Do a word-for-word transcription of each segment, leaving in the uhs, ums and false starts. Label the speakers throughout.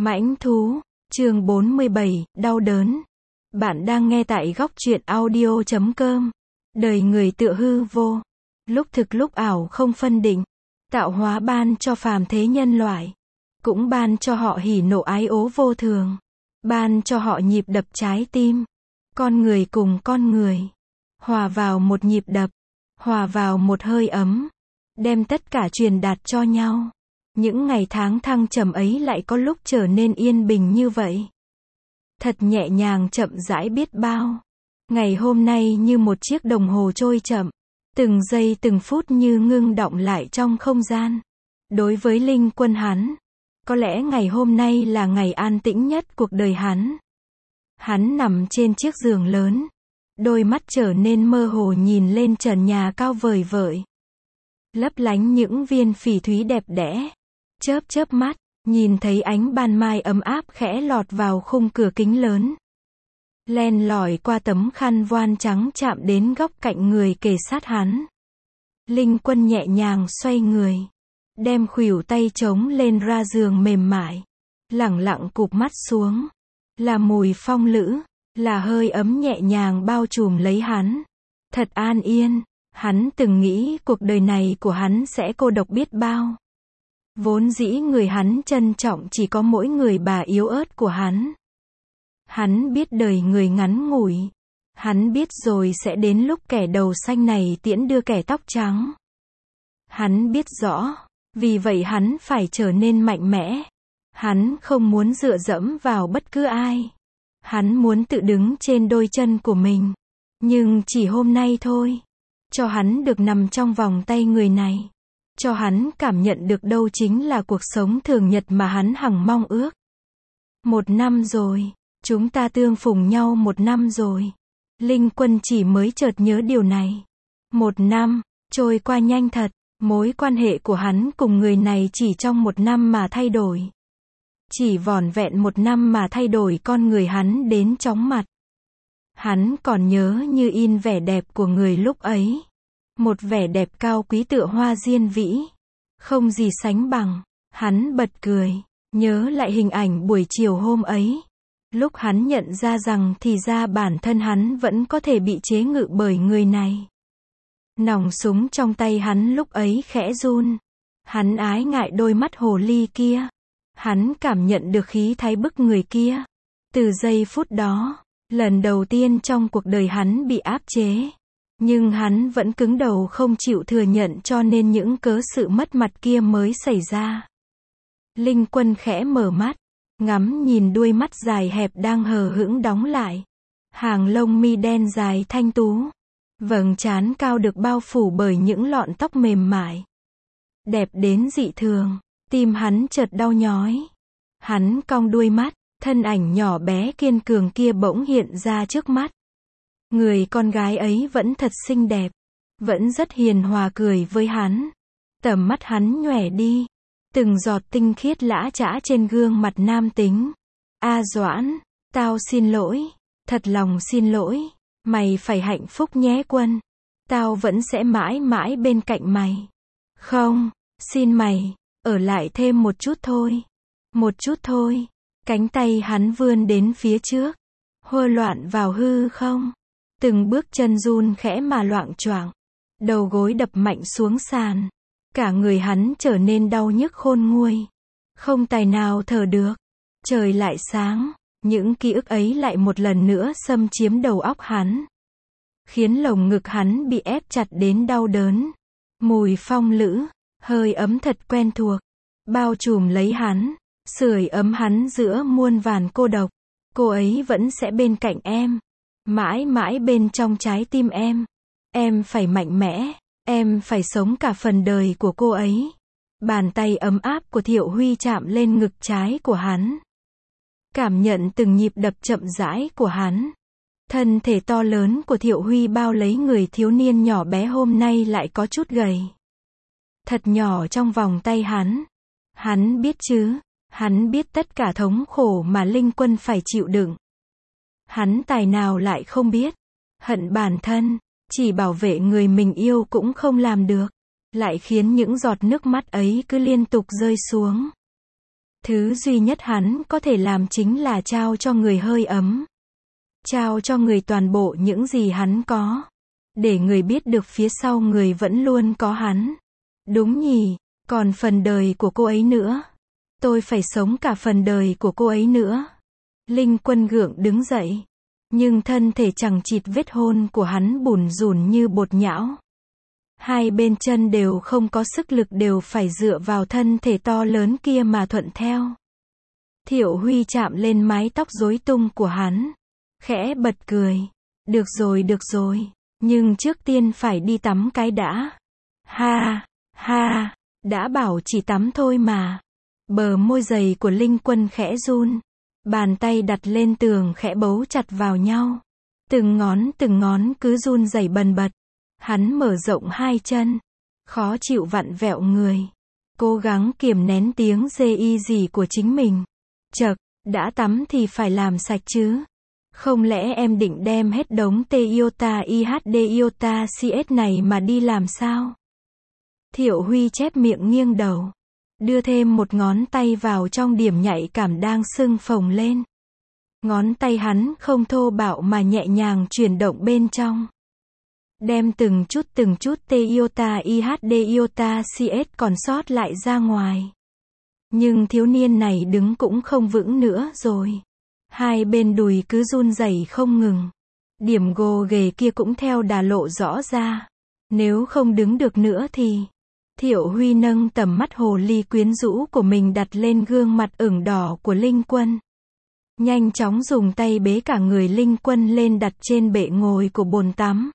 Speaker 1: Mãnh thú, chương bốn mươi bảy, đau đớn. Bạn đang nghe tại góc truyện audio chấm com. Đời người tựa hư vô, lúc thực lúc ảo không phân định. Tạo hóa ban cho phàm thế nhân loại, cũng ban cho họ hỉ nộ ái ố vô thường, ban cho họ nhịp đập trái tim. Con người cùng con người, hòa vào một nhịp đập, hòa vào một hơi ấm, đem tất cả truyền đạt cho nhau. Những ngày tháng thăng trầm ấy lại có lúc trở nên yên bình như vậy. Thật nhẹ nhàng chậm rãi biết bao. Ngày hôm nay như một chiếc đồng hồ trôi chậm, từng giây từng phút như ngưng đọng lại trong không gian. Đối với Linh Quân hắn, có lẽ ngày hôm nay là ngày an tĩnh nhất cuộc đời hắn. Hắn nằm trên chiếc giường lớn, đôi mắt trở nên mơ hồ nhìn lên trần nhà cao vời vợi. Lấp lánh những viên phỉ thúy đẹp đẽ. Chớp chớp mắt, nhìn thấy ánh ban mai ấm áp khẽ lọt vào khung cửa kính lớn. Len lỏi qua tấm khăn voan trắng chạm đến góc cạnh người kề sát hắn. Linh Quân nhẹ nhàng xoay người, đem khuỷu tay chống lên ra giường mềm mại, lẳng lặng cụp mắt xuống. Là mùi phong lữ, là hơi ấm nhẹ nhàng bao trùm lấy hắn. Thật an yên, hắn từng nghĩ cuộc đời này của hắn sẽ cô độc biết bao. Vốn dĩ người hắn trân trọng chỉ có mỗi người bà yếu ớt của hắn. Hắn biết đời người ngắn ngủi. Hắn biết rồi sẽ đến lúc kẻ đầu xanh này tiễn đưa kẻ tóc trắng. Hắn biết rõ, vì vậy hắn phải trở nên mạnh mẽ. Hắn không muốn dựa dẫm vào bất cứ ai. Hắn muốn tự đứng trên đôi chân của mình. Nhưng chỉ hôm nay thôi. Cho hắn được nằm trong vòng tay người này. Cho hắn cảm nhận được đâu chính là cuộc sống thường nhật mà hắn hằng mong ước. Một năm rồi, chúng ta tương phùng nhau một năm rồi. Linh Quân chỉ mới chợt nhớ điều này. Một năm, trôi qua nhanh thật, mối quan hệ của hắn cùng người này chỉ trong một năm mà thay đổi. Chỉ vỏn vẹn một năm mà thay đổi con người hắn đến chóng mặt. Hắn còn nhớ như in vẻ đẹp của người lúc ấy. Một vẻ đẹp cao quý tựa hoa diên vĩ. Không gì sánh bằng. Hắn bật cười. Nhớ lại hình ảnh buổi chiều hôm ấy. Lúc hắn nhận ra rằng thì ra bản thân hắn vẫn có thể bị chế ngự bởi người này. Nòng súng trong tay hắn lúc ấy khẽ run. Hắn ái ngại đôi mắt hồ ly kia. Hắn cảm nhận được khí thái bức người kia. Từ giây phút đó, lần đầu tiên trong cuộc đời hắn bị áp chế. Nhưng hắn vẫn cứng đầu không chịu thừa nhận cho nên những cớ sự mất mặt kia mới xảy ra. Linh Quân khẽ mở mắt, ngắm nhìn đuôi mắt dài hẹp đang hờ hững đóng lại. Hàng lông mi đen dài thanh tú. Vầng trán cao được bao phủ bởi những lọn tóc mềm mại. Đẹp đến dị thường, tim hắn chợt đau nhói. Hắn cong đuôi mắt, thân ảnh nhỏ bé kiên cường kia bỗng hiện ra trước mắt. Người con gái ấy vẫn thật xinh đẹp, vẫn rất hiền hòa cười với hắn. Tầm mắt hắn nhòe đi, từng giọt tinh khiết lã chã trên gương mặt nam tính. A Doãn, tao xin lỗi, thật lòng xin lỗi, mày phải hạnh phúc nhé Quân. Tao vẫn sẽ mãi mãi bên cạnh mày. Không, xin mày, ở lại thêm một chút thôi. Một chút thôi. Cánh tay hắn vươn đến phía trước, hơ loạn vào hư không. Từng bước chân run khẽ mà loạng choạng, đầu gối đập mạnh xuống sàn. Cả người hắn trở nên đau nhức khôn nguôi, không tài nào thở được. Trời lại sáng, những ký ức ấy lại một lần nữa xâm chiếm đầu óc hắn, khiến lồng ngực hắn bị ép chặt đến đau đớn. Mùi phong lữ, hơi ấm thật quen thuộc, bao trùm lấy hắn, sưởi ấm hắn giữa muôn vàn cô độc. Cô ấy vẫn sẽ bên cạnh em. Mãi mãi bên trong trái tim em. Em phải mạnh mẽ. Em phải sống cả phần đời của cô ấy. Bàn tay ấm áp của Thiệu Huy chạm lên ngực trái của hắn. Cảm nhận từng nhịp đập chậm rãi của hắn. Thân thể to lớn của Thiệu Huy bao lấy người thiếu niên nhỏ bé hôm nay lại có chút gầy. Thật nhỏ trong vòng tay hắn. Hắn biết chứ. Hắn biết tất cả thống khổ mà Linh Quân phải chịu đựng. Hắn tài nào lại không biết. Hận bản thân, chỉ bảo vệ người mình yêu cũng không làm được. Lại khiến những giọt nước mắt ấy cứ liên tục rơi xuống. Thứ duy nhất hắn có thể làm chính là trao cho người hơi ấm. Trao cho người toàn bộ những gì hắn có. Để người biết được phía sau người vẫn luôn có hắn. Đúng nhỉ, còn phần đời của cô ấy nữa. Tôi phải sống cả phần đời của cô ấy nữa. Linh Quân gượng đứng dậy. Nhưng thân thể chằng chịt vết hôn của hắn bủn rủn như bột nhão. Hai bên chân đều không có sức lực, đều phải dựa vào thân thể to lớn kia mà thuận theo. Thiệu Huy chạm lên mái tóc rối tung của hắn. Khẽ bật cười. Được rồi, được rồi. Nhưng trước tiên phải đi tắm cái đã. Ha, ha, đã bảo chỉ tắm thôi mà. Bờ môi dày của Linh Quân khẽ run. Bàn tay đặt lên tường khẽ bấu chặt vào nhau. Từng ngón từng ngón cứ run rẩy bần bật. Hắn mở rộng hai chân. Khó chịu vặn vẹo người. Cố gắng kiềm nén tiếng rê y gì của chính mình. Chậc, đã tắm thì phải làm sạch chứ. Không lẽ em định đem hết đống T iota I H D iota C S này mà đi làm sao? Thiệu Huy chép miệng nghiêng đầu. Đưa thêm một ngón tay vào trong điểm nhạy cảm đang sưng phồng lên. Ngón tay hắn không thô bạo mà nhẹ nhàng chuyển động bên trong. Đem từng chút từng chút T iota I H D iota C S còn sót lại ra ngoài. Nhưng thiếu niên này đứng cũng không vững nữa rồi. Hai bên đùi cứ run rẩy không ngừng. Điểm gồ ghề kia cũng theo đà lộ rõ ra. Nếu không đứng được nữa thì... Thiệu Huy nâng tầm mắt hồ ly quyến rũ của mình đặt lên gương mặt ửng đỏ của Linh Quân. Nhanh chóng dùng tay bế cả người Linh Quân lên đặt trên bệ ngồi của bồn tắm.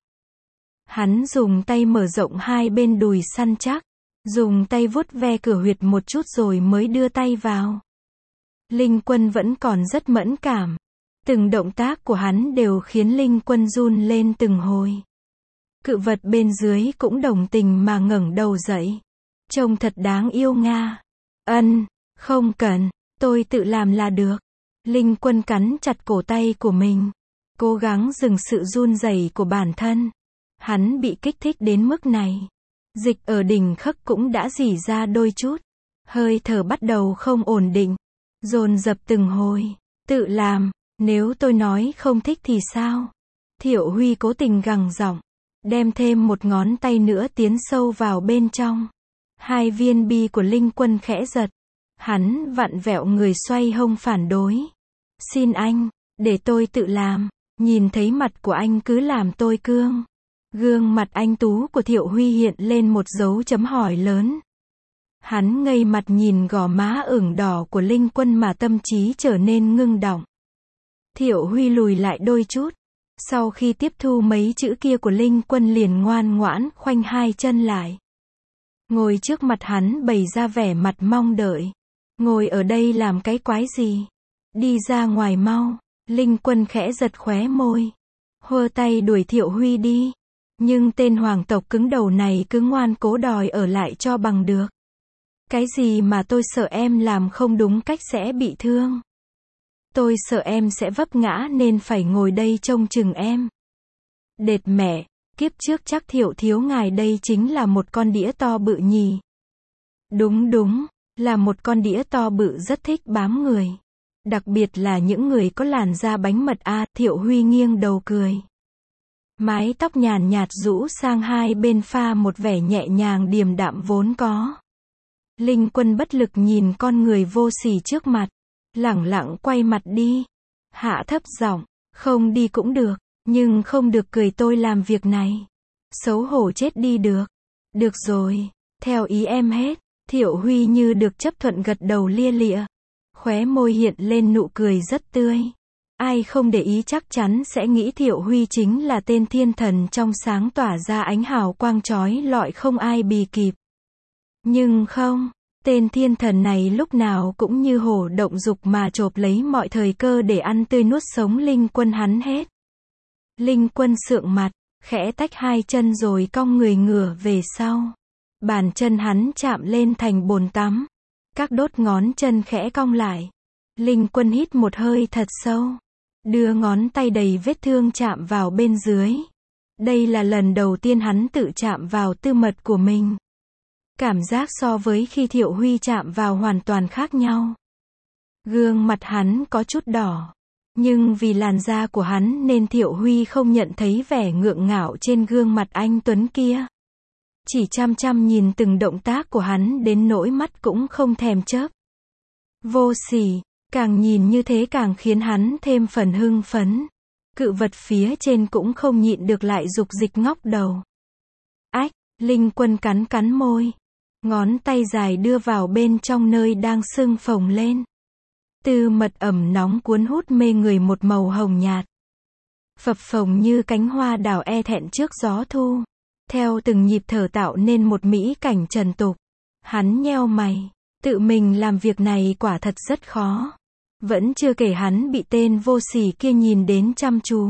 Speaker 1: Hắn dùng tay mở rộng hai bên đùi săn chắc. Dùng tay vuốt ve cửa huyệt một chút rồi mới đưa tay vào. Linh Quân vẫn còn rất mẫn cảm. Từng động tác của hắn đều khiến Linh Quân run lên từng hồi. Cự vật bên dưới cũng đồng tình mà ngẩng đầu dậy. Trông thật đáng yêu nga. Ân, không cần, tôi tự làm là được. Linh Quân cắn chặt cổ tay của mình. Cố gắng dừng sự run rẩy của bản thân. Hắn bị kích thích đến mức này. Dịch ở đỉnh khấc cũng đã rỉ ra đôi chút. Hơi thở bắt đầu không ổn định. Dồn dập từng hồi. Tự làm, nếu tôi nói không thích thì sao? Thiệu Huy cố tình gằn giọng. Đem thêm một ngón tay nữa tiến sâu vào bên trong. Hai viên bi của Linh Quân khẽ giật. Hắn vặn vẹo người xoay hông phản đối. Xin anh, để tôi tự làm. Nhìn thấy mặt của anh cứ làm tôi cương. Gương mặt anh tú của Thiệu Huy hiện lên một dấu chấm hỏi lớn. Hắn ngây mặt nhìn gò má ửng đỏ của Linh Quân mà tâm trí trở nên ngưng đọng. Thiệu Huy lùi lại đôi chút. Sau khi tiếp thu mấy chữ kia của Linh Quân liền ngoan ngoãn khoanh hai chân lại. Ngồi trước mặt hắn bày ra vẻ mặt mong đợi. Ngồi ở đây làm cái quái gì? Đi ra ngoài mau. Linh Quân khẽ giật khóe môi. Hơ tay đuổi Thiệu Huy đi. Nhưng tên hoàng tộc cứng đầu này cứ ngoan cố đòi ở lại cho bằng được. Cái gì mà tôi sợ em làm không đúng cách sẽ bị thương. Tôi sợ em sẽ vấp ngã nên phải ngồi đây trông chừng em. Đệt mẹ, kiếp trước chắc Thiệu thiếu ngài đây chính là một con đĩa to bự nhỉ. Đúng đúng, là một con đĩa to bự rất thích bám người. Đặc biệt là những người có làn da bánh mật a. À, Thiệu Huy nghiêng đầu cười. Mái tóc nhàn nhạt rũ sang hai bên pha một vẻ nhẹ nhàng điềm đạm vốn có. Linh Quân bất lực nhìn con người vô sỉ trước mặt. Lẳng lặng quay mặt đi. Hạ thấp giọng, không đi cũng được, nhưng không được cười tôi làm việc này. Xấu hổ chết đi được. Được rồi, theo ý em hết. Thiệu Huy như được chấp thuận gật đầu lia lịa. Khóe môi hiện lên nụ cười rất tươi. Ai không để ý chắc chắn sẽ nghĩ Thiệu Huy chính là tên thiên thần trong sáng tỏa ra ánh hào quang chói lọi không ai bì kịp. Nhưng không, tên thiên thần này lúc nào cũng như hổ động dục mà chộp lấy mọi thời cơ để ăn tươi nuốt sống Linh Quân hắn hết. Linh Quân sượng mặt, khẽ tách hai chân rồi cong người ngửa về sau. Bàn chân hắn chạm lên thành bồn tắm. Các đốt ngón chân khẽ cong lại. Linh Quân hít một hơi thật sâu. Đưa ngón tay đầy vết thương chạm vào bên dưới. Đây là lần đầu tiên hắn tự chạm vào tư mật của mình. Cảm giác so với khi Thiệu Huy chạm vào hoàn toàn khác nhau. Gương mặt hắn có chút đỏ. Nhưng vì làn da của hắn nên Thiệu Huy không nhận thấy vẻ ngượng ngạo trên gương mặt anh Tuấn kia. Chỉ chăm chăm nhìn từng động tác của hắn đến nỗi mắt cũng không thèm chớp. Vô sỉ, càng nhìn như thế càng khiến hắn thêm phần hưng phấn. Cự vật phía trên cũng không nhịn được lại dục dịch ngóc đầu. Ách, Linh Quân cắn cắn môi. Ngón tay dài đưa vào bên trong nơi đang sưng phồng lên. Tư mật ẩm nóng cuốn hút mê người một màu hồng nhạt. Phập phồng như cánh hoa đào e thẹn trước gió thu. Theo từng nhịp thở tạo nên một mỹ cảnh trần tục. Hắn nheo mày. Tự mình làm việc này quả thật rất khó. Vẫn chưa kể hắn bị tên vô sỉ kia nhìn đến chăm chú.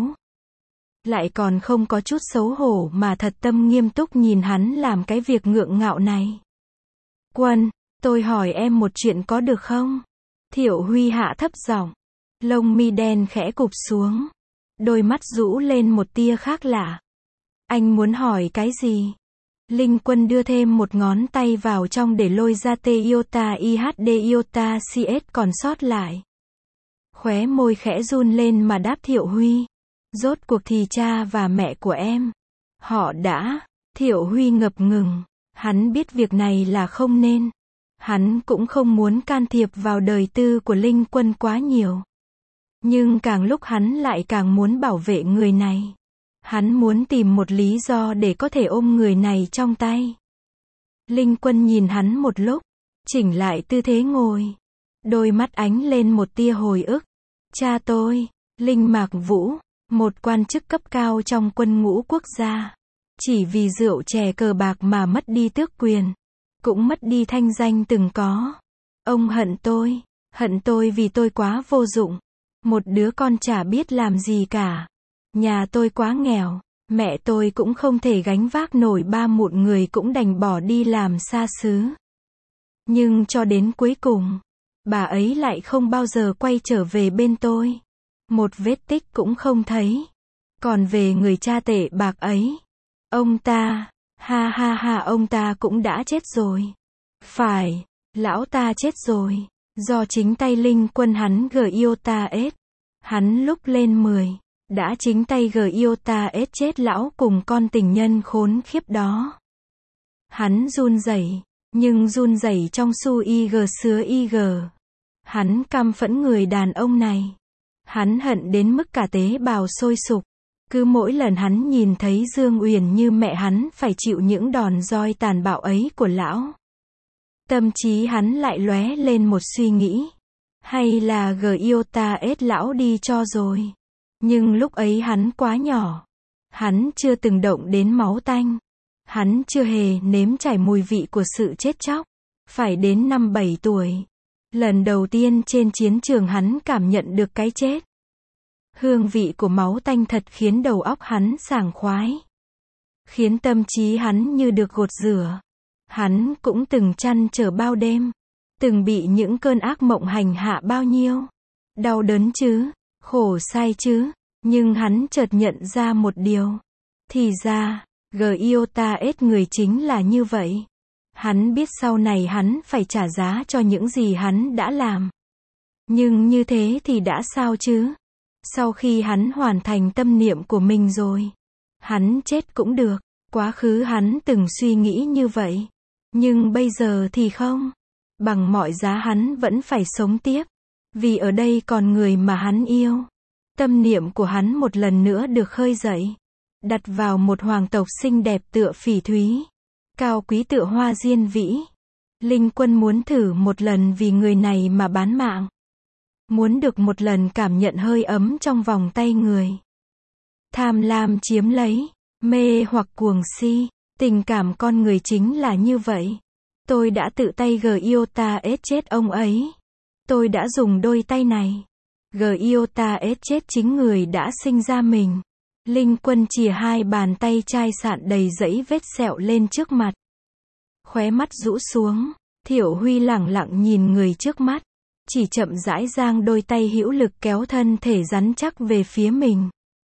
Speaker 1: Lại còn không có chút xấu hổ mà thật tâm nghiêm túc nhìn hắn làm cái việc ngượng ngạo này. Quân, tôi hỏi em một chuyện có được không? Thiệu Huy hạ thấp giọng. Lông mi đen khẽ cụp xuống. Đôi mắt rũ lên một tia khác lạ. Anh muốn hỏi cái gì? Linh Quân đưa thêm một ngón tay vào trong để lôi ra tê iota i hát đê iota xê ét còn sót lại. Khóe môi khẽ run lên mà đáp Thiệu Huy. Rốt cuộc thì cha và mẹ của em. Họ đã. Thiệu Huy ngập ngừng. Hắn biết việc này là không nên. Hắn cũng không muốn can thiệp vào đời tư của Linh Quân quá nhiều. Nhưng càng lúc hắn lại càng muốn bảo vệ người này. Hắn muốn tìm một lý do để có thể ôm người này trong tay. Linh Quân nhìn hắn một lúc. Chỉnh lại tư thế ngồi. Đôi mắt ánh lên một tia hồi ức. Cha tôi, Linh Mạc Vũ, một quan chức cấp cao trong quân ngũ quốc gia. Chỉ vì rượu chè cờ bạc mà mất đi tước quyền. Cũng mất đi thanh danh từng có. Ông hận tôi. Hận tôi vì tôi quá vô dụng. Một đứa con chả biết làm gì cả. Nhà tôi quá nghèo. Mẹ tôi cũng không thể gánh vác nổi ba mụn người cũng đành bỏ đi làm xa xứ. Nhưng cho đến cuối cùng, bà ấy lại không bao giờ quay trở về bên tôi. Một vết tích cũng không thấy. Còn về người cha tệ bạc ấy, ông ta, ha ha ha ông ta cũng đã chết rồi. Phải, lão ta chết rồi. Do chính tay Linh Quân hắn gờ iota S. Hắn lúc lên mười, đã chính tay gờ iota S chết lão cùng con tình nhân khốn khiếp đó. Hắn run rẩy, nhưng run rẩy trong su ig sứa ig. Hắn căm phẫn người đàn ông này. Hắn hận đến mức cả tế bào sôi sục. Cứ mỗi lần hắn nhìn thấy Dương Uyển như mẹ hắn phải chịu những đòn roi tàn bạo ấy của lão. Tâm trí hắn lại lóe lên một suy nghĩ. Hay là gờ iota S lão đi cho rồi. Nhưng lúc ấy hắn quá nhỏ. Hắn chưa từng động đến máu tanh. Hắn chưa hề nếm trải mùi vị của sự chết chóc. Phải đến năm bảy tuổi. Lần đầu tiên trên chiến trường hắn cảm nhận được cái chết. Hương vị của máu tanh thật khiến đầu óc hắn sảng khoái. Khiến tâm trí hắn như được gột rửa. Hắn cũng từng trăn trở bao đêm. Từng bị những cơn ác mộng hành hạ bao nhiêu. Đau đớn chứ, khổ sai chứ. Nhưng hắn chợt nhận ra một điều. Thì ra, gờ iota S người chính là như vậy. Hắn biết sau này hắn phải trả giá cho những gì hắn đã làm. Nhưng như thế thì đã sao chứ? Sau khi hắn hoàn thành tâm niệm của mình rồi, hắn chết cũng được. Quá khứ hắn từng suy nghĩ như vậy. Nhưng bây giờ thì không. Bằng mọi giá hắn vẫn phải sống tiếp. Vì ở đây còn người mà hắn yêu. Tâm niệm của hắn một lần nữa được khơi dậy. Đặt vào một hoàng tộc xinh đẹp tựa phỉ thúy. Cao quý tựa hoa diên vĩ. Linh Quân muốn thử một lần vì người này mà bán mạng. Muốn được một lần cảm nhận hơi ấm trong vòng tay người. Tham lam chiếm lấy. Mê hoặc cuồng si. Tình cảm con người chính là như vậy. Tôi đã tự tay gờ iota S chết ông ấy. Tôi đã dùng đôi tay này. Gờ iota S chết chính người đã sinh ra mình. Linh Quân chìa hai bàn tay chai sạn đầy dẫy vết sẹo lên trước mặt. Khóe mắt rũ xuống. Thiệu Huy lẳng lặng nhìn người trước mắt. Chỉ chậm rãi giang đôi tay hữu lực kéo thân thể rắn chắc về phía mình.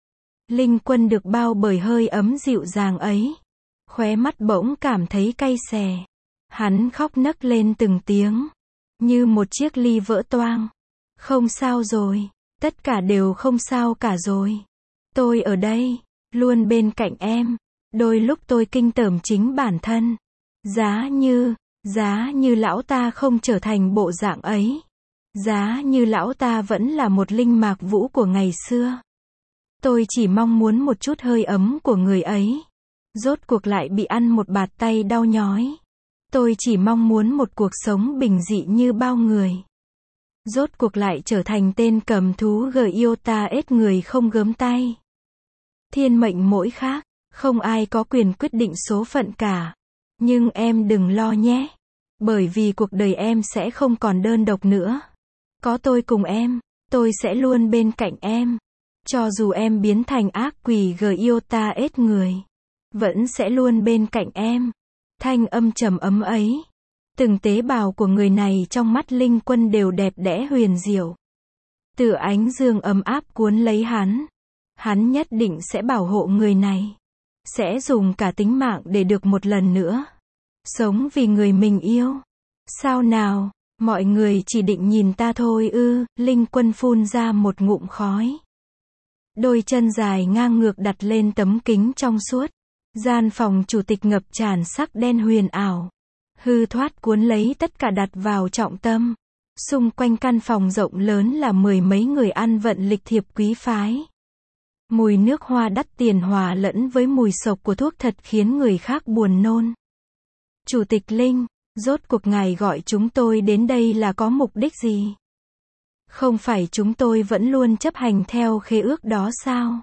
Speaker 1: Linh Quân được bao bởi hơi ấm dịu dàng ấy. Khóe mắt bỗng cảm thấy cay xè. Hắn khóc nấc lên từng tiếng. Như một chiếc ly vỡ toang. Không sao rồi. Tất cả đều không sao cả rồi. Tôi ở đây, luôn bên cạnh em. Đôi lúc tôi kinh tởm chính bản thân. Giá như, giá như lão ta không trở thành bộ dạng ấy. Giá như lão ta vẫn là một linh mạc vũ của ngày xưa. Tôi chỉ mong muốn một chút hơi ấm của người ấy. Rốt cuộc lại bị ăn một bạt tay đau nhói. Tôi chỉ mong muốn một cuộc sống bình dị như bao người. Rốt cuộc lại trở thành tên cầm thú Giota ết người không gớm tay. Thiên mệnh mỗi khác, không ai có quyền quyết định số phận cả. Nhưng em đừng lo nhé. Bởi vì cuộc đời em sẽ không còn đơn độc nữa. Có tôi cùng em, tôi sẽ luôn bên cạnh em. Cho dù em biến thành ác quỷ Giota ết người, vẫn sẽ luôn bên cạnh em. Thanh âm trầm ấm ấy. Từng tế bào của người này trong mắt Linh Quân đều đẹp đẽ huyền diệu. Tựa ánh dương ấm áp cuốn lấy hắn. Hắn nhất định sẽ bảo hộ người này. Sẽ dùng cả tính mạng để được một lần nữa sống vì người mình yêu. Sao nào, mọi người chỉ định nhìn ta thôi ư? Linh Quân phun ra một ngụm khói. Đôi chân dài ngang ngược đặt lên tấm kính trong suốt. Gian phòng chủ tịch ngập tràn sắc đen huyền ảo. Hư thoát cuốn lấy tất cả đặt vào trọng tâm. Xung quanh căn phòng rộng lớn là mười mấy người ăn vận lịch thiệp quý phái. Mùi nước hoa đắt tiền hòa lẫn với mùi sộc của thuốc thật khiến người khác buồn nôn. Chủ tịch Linh, rốt cuộc ngài gọi chúng tôi đến đây là có mục đích gì? Không phải chúng tôi vẫn luôn chấp hành theo khế ước đó sao?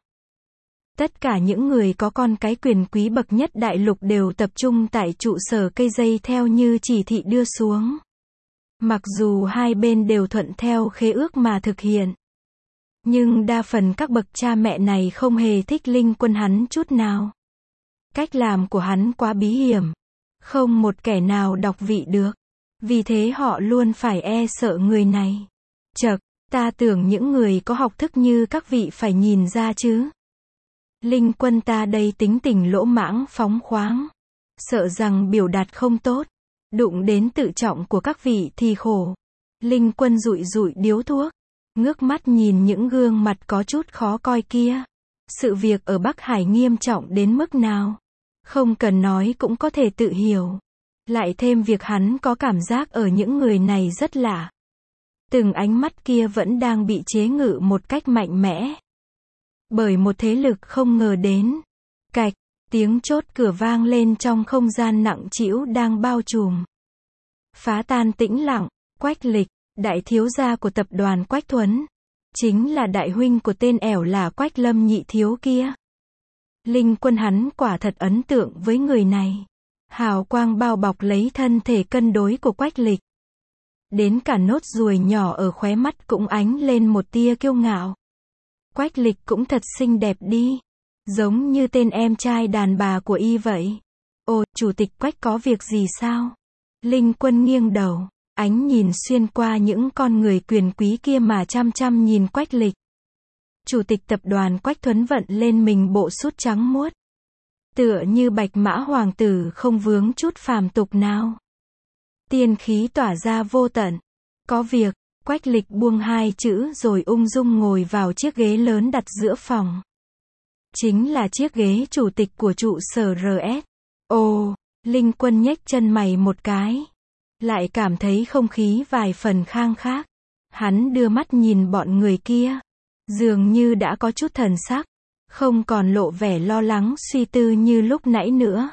Speaker 1: Tất cả những người có con cái quyền quý bậc nhất đại lục đều tập trung tại trụ sở cây dây theo như chỉ thị đưa xuống. Mặc dù hai bên đều thuận theo khế ước mà thực hiện. Nhưng đa phần các bậc cha mẹ này không hề thích Linh Quân hắn chút nào. Cách làm của hắn quá bí hiểm. Không một kẻ nào đọc vị được. Vì thế họ luôn phải e sợ người này. Chậc, ta tưởng những người có học thức như các vị phải nhìn ra chứ. Linh Quân ta đây tính tình lỗ mãng phóng khoáng. Sợ rằng biểu đạt không tốt. Đụng đến tự trọng của các vị thì khổ. Linh Quân dụi dụi điếu thuốc. Ngước mắt nhìn những gương mặt có chút khó coi kia. Sự việc ở Bắc Hải nghiêm trọng đến mức nào? Không cần nói cũng có thể tự hiểu. Lại thêm việc hắn có cảm giác ở những người này rất lạ. Từng ánh mắt kia vẫn đang bị chế ngự một cách mạnh mẽ. Bởi một thế lực không ngờ đến. Cạch, tiếng chốt cửa vang lên trong không gian nặng trĩu đang bao trùm. Phá tan tĩnh lặng, Quách Lịch, đại thiếu gia của tập đoàn Quách Thuấn. Chính là đại huynh của tên ẻo là Quách Lâm nhị thiếu kia. Linh Quân hắn quả thật ấn tượng với người này. Hào quang bao bọc lấy thân thể cân đối của Quách Lịch. Đến cả nốt ruồi nhỏ ở khóe mắt cũng ánh lên một tia kiêu ngạo. Quách Lịch cũng thật xinh đẹp đi. Giống như tên em trai đàn bà của y vậy. Ồ, chủ tịch Quách có việc gì sao? Linh Quân nghiêng đầu. Ánh nhìn xuyên qua những con người quyền quý kia mà chăm chăm nhìn Quách Lịch. Chủ tịch tập đoàn Quách Thuấn vận lên mình bộ sút trắng muốt. Tựa như bạch mã hoàng tử không vướng chút phàm tục nào. Tiên khí tỏa ra vô tận. Có việc, Quách Lịch buông hai chữ rồi ung dung ngồi vào chiếc ghế lớn đặt giữa phòng. Chính là chiếc ghế chủ tịch của trụ sở rờ ét. Ồ, Linh Quân nhếch chân mày một cái. Lại cảm thấy không khí vài phần khang khác. Hắn đưa mắt nhìn bọn người kia. Dường như đã có chút thần sắc. Không còn lộ vẻ lo lắng suy tư như lúc nãy nữa.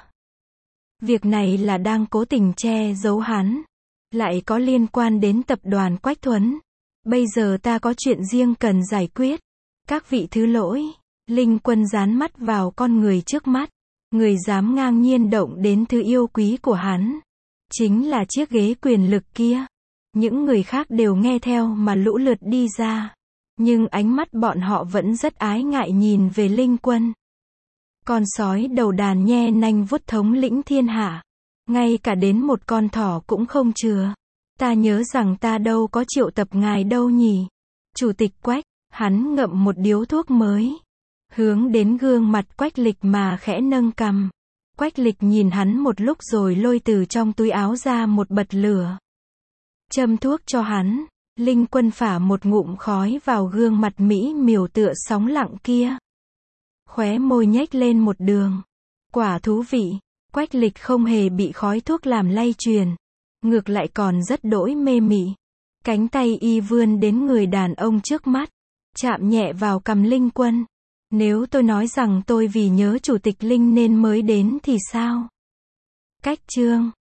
Speaker 1: Việc này là đang cố tình che giấu hắn. Lại có liên quan đến tập đoàn Quách Thuấn. Bây giờ ta có chuyện riêng cần giải quyết. Các vị thứ lỗi. Linh Quân dán mắt vào con người trước mắt. Người dám ngang nhiên động đến thứ yêu quý của hắn. Chính là chiếc ghế quyền lực kia. Những người khác đều nghe theo mà lũ lượt đi ra. Nhưng ánh mắt bọn họ vẫn rất ái ngại nhìn về Linh Quân. Con sói đầu đàn nhe nanh vuốt thống lĩnh thiên hạ. Ngay cả đến một con thỏ cũng không chừa. Ta nhớ rằng ta đâu có triệu tập ngài đâu nhỉ. Chủ tịch Quách, hắn ngậm một điếu thuốc mới. Hướng đến gương mặt Quách Lịch mà khẽ nâng cằm. Quách Lịch nhìn hắn một lúc rồi lôi từ trong túi áo ra một bật lửa. Châm thuốc cho hắn. Linh Quân phả một ngụm khói vào gương mặt mỹ miều tựa sóng lặng kia. Khóe môi nhếch lên một đường. Quả thú vị. Quách Lịch không hề bị khói thuốc làm lay truyền. Ngược lại còn rất đỗi mê mị. Cánh tay y vươn đến người đàn ông trước mắt. Chạm nhẹ vào cằm Linh Quân. Nếu tôi nói rằng tôi vì nhớ Chủ tịch Linh nên mới đến thì sao? Cách chương